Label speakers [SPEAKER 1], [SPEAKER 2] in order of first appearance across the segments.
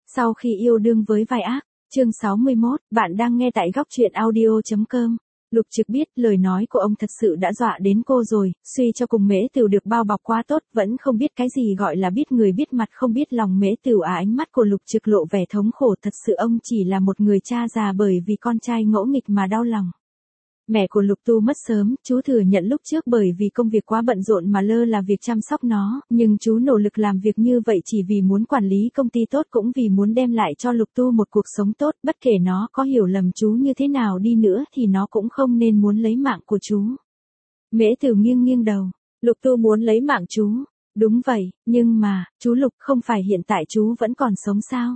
[SPEAKER 1] Sau khi yêu đương với vai ác, chương 61, bạn đang nghe tại góc truyện audio.com. Lục Trực biết lời nói của ông thật sự đã dọa đến cô rồi, suy cho cùng Mễ Tửu được bao bọc quá tốt, vẫn không biết cái gì gọi là biết người biết mặt không biết lòng Mễ Tửu ánh mắt của Lục Trực lộ vẻ thống khổ, thật sự ông chỉ là một người cha già bởi vì con trai ngỗ nghịch mà đau lòng. Mẹ của Lục Tu mất sớm, chú thừa nhận lúc trước bởi vì công việc quá bận rộn mà lơ là việc chăm sóc nó, nhưng chú nỗ lực làm việc như vậy chỉ vì muốn quản lý công ty tốt cũng vì muốn đem lại cho Lục Tu một cuộc sống tốt, bất kể nó có hiểu lầm chú như thế nào đi nữa thì nó cũng không nên muốn lấy mạng của chú. Mễ Tửu nghiêng nghiêng đầu, Lục Tu muốn lấy mạng chú, đúng vậy, nhưng mà, chú Lục không phải hiện tại chú vẫn còn sống sao?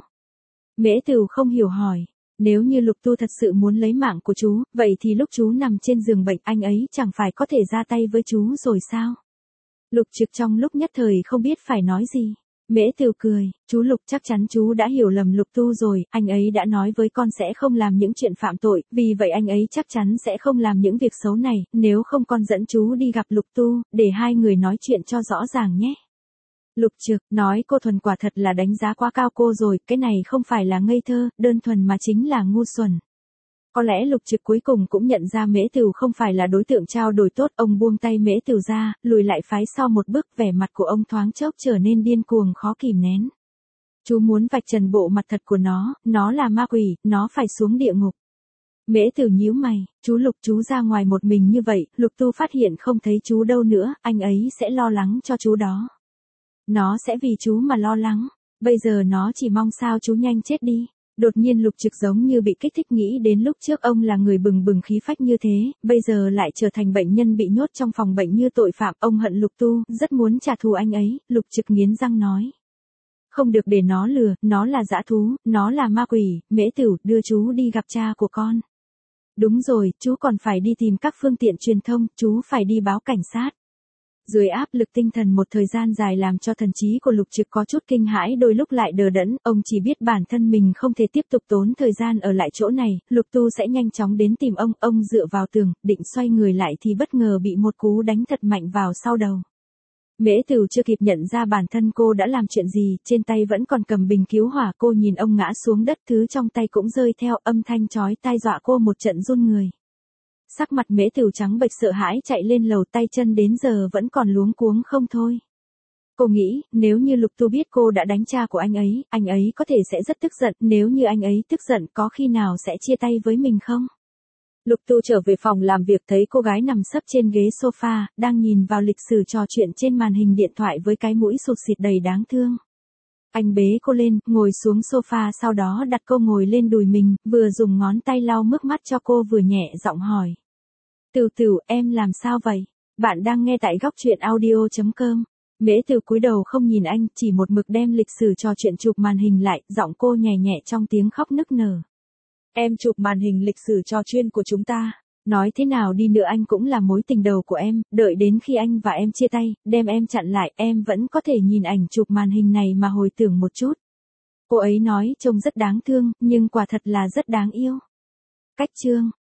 [SPEAKER 1] Mễ Tửu không hiểu hỏi. Nếu như Lục Tu thật sự muốn lấy mạng của chú, vậy thì lúc chú nằm trên giường bệnh anh ấy chẳng phải có thể ra tay với chú rồi sao? Lục Trực trong lúc nhất thời không biết phải nói gì. Mễ Tửu cười, chú Lục chắc chắn chú đã hiểu lầm Lục Tu rồi, anh ấy đã nói với con sẽ không làm những chuyện phạm tội, vì vậy anh ấy chắc chắn sẽ không làm những việc xấu này, nếu không con dẫn chú đi gặp Lục Tu, để hai người nói chuyện cho rõ ràng nhé. Lục Trực nói cô thuần quả thật là đánh giá quá cao cô rồi, cái này không phải là ngây thơ, đơn thuần mà chính là ngu xuẩn. Có lẽ Lục Trực cuối cùng cũng nhận ra Mễ Tửu không phải là đối tượng trao đổi tốt, ông buông tay Mễ Tửu ra, lùi lại phái sau một bước, vẻ mặt của ông thoáng chốc trở nên điên cuồng khó kìm nén. Chú muốn vạch trần bộ mặt thật của nó là ma quỷ, nó phải xuống địa ngục. Mễ Tửu nhíu mày, chú Lục chú ra ngoài một mình như vậy, Lục Tu phát hiện không thấy chú đâu nữa, anh ấy sẽ lo lắng cho chú đó. Nó sẽ vì chú mà lo lắng, bây giờ nó chỉ mong sao chú nhanh chết đi. Đột nhiên Lục Trực giống như bị kích thích nghĩ đến lúc trước ông là người bừng bừng khí phách như thế, bây giờ lại trở thành bệnh nhân bị nhốt trong phòng bệnh như tội phạm, ông hận Lục Tu, rất muốn trả thù anh ấy, Lục Trực nghiến răng nói. Không được để nó lừa, nó là dã thú, nó là ma quỷ, Mễ Tửu, đưa chú đi gặp cha của con. Đúng rồi, chú còn phải đi tìm các phương tiện truyền thông, chú phải đi báo cảnh sát. Dưới áp lực tinh thần một thời gian dài làm cho thần trí của Lục Trực có chút kinh hãi, đôi lúc lại đờ đẫn, ông chỉ biết bản thân mình không thể tiếp tục tốn thời gian ở lại chỗ này, Lục Tu sẽ nhanh chóng đến tìm ông dựa vào tường, định xoay người lại thì bất ngờ bị một cú đánh thật mạnh vào sau đầu. Mễ Tửu chưa kịp nhận ra bản thân cô đã làm chuyện gì, trên tay vẫn còn cầm bình cứu hỏa, cô nhìn ông ngã xuống đất, thứ trong tay cũng rơi theo, âm thanh chói tai dọa cô một trận run người. Sắc mặt Mễ Tửu trắng bệch sợ hãi chạy lên lầu, tay chân đến giờ vẫn còn luống cuống không thôi. Cô nghĩ, nếu như Lục Tu biết cô đã đánh cha của anh ấy có thể sẽ rất tức giận, nếu như anh ấy tức giận có khi nào sẽ chia tay với mình không? Lục Tu trở về phòng làm việc thấy cô gái nằm sấp trên ghế sofa, đang nhìn vào lịch sử trò chuyện trên màn hình điện thoại với cái mũi sụt sịt đầy đáng thương. Anh bế cô lên, ngồi xuống sofa, sau đó đặt cô ngồi lên đùi mình, vừa dùng ngón tay lau nước mắt cho cô vừa nhẹ giọng hỏi. Tửu Tửu, em làm sao vậy? Bạn đang nghe tại góc truyện audio.com. Mễ Tửu cúi đầu không nhìn anh, chỉ một mực đem lịch sử trò chuyện chụp màn hình lại, giọng cô nhẹ nhẹ trong tiếng khóc nức nở. Em chụp màn hình lịch sử trò chuyện của chúng ta. Nói thế nào đi nữa anh cũng là mối tình đầu của em, đợi đến khi anh và em chia tay, đem em chặn lại, em vẫn có thể nhìn ảnh chụp màn hình này mà hồi tưởng một chút. Cô ấy nói trông rất đáng thương, nhưng quả thật là rất đáng yêu. Cách chương.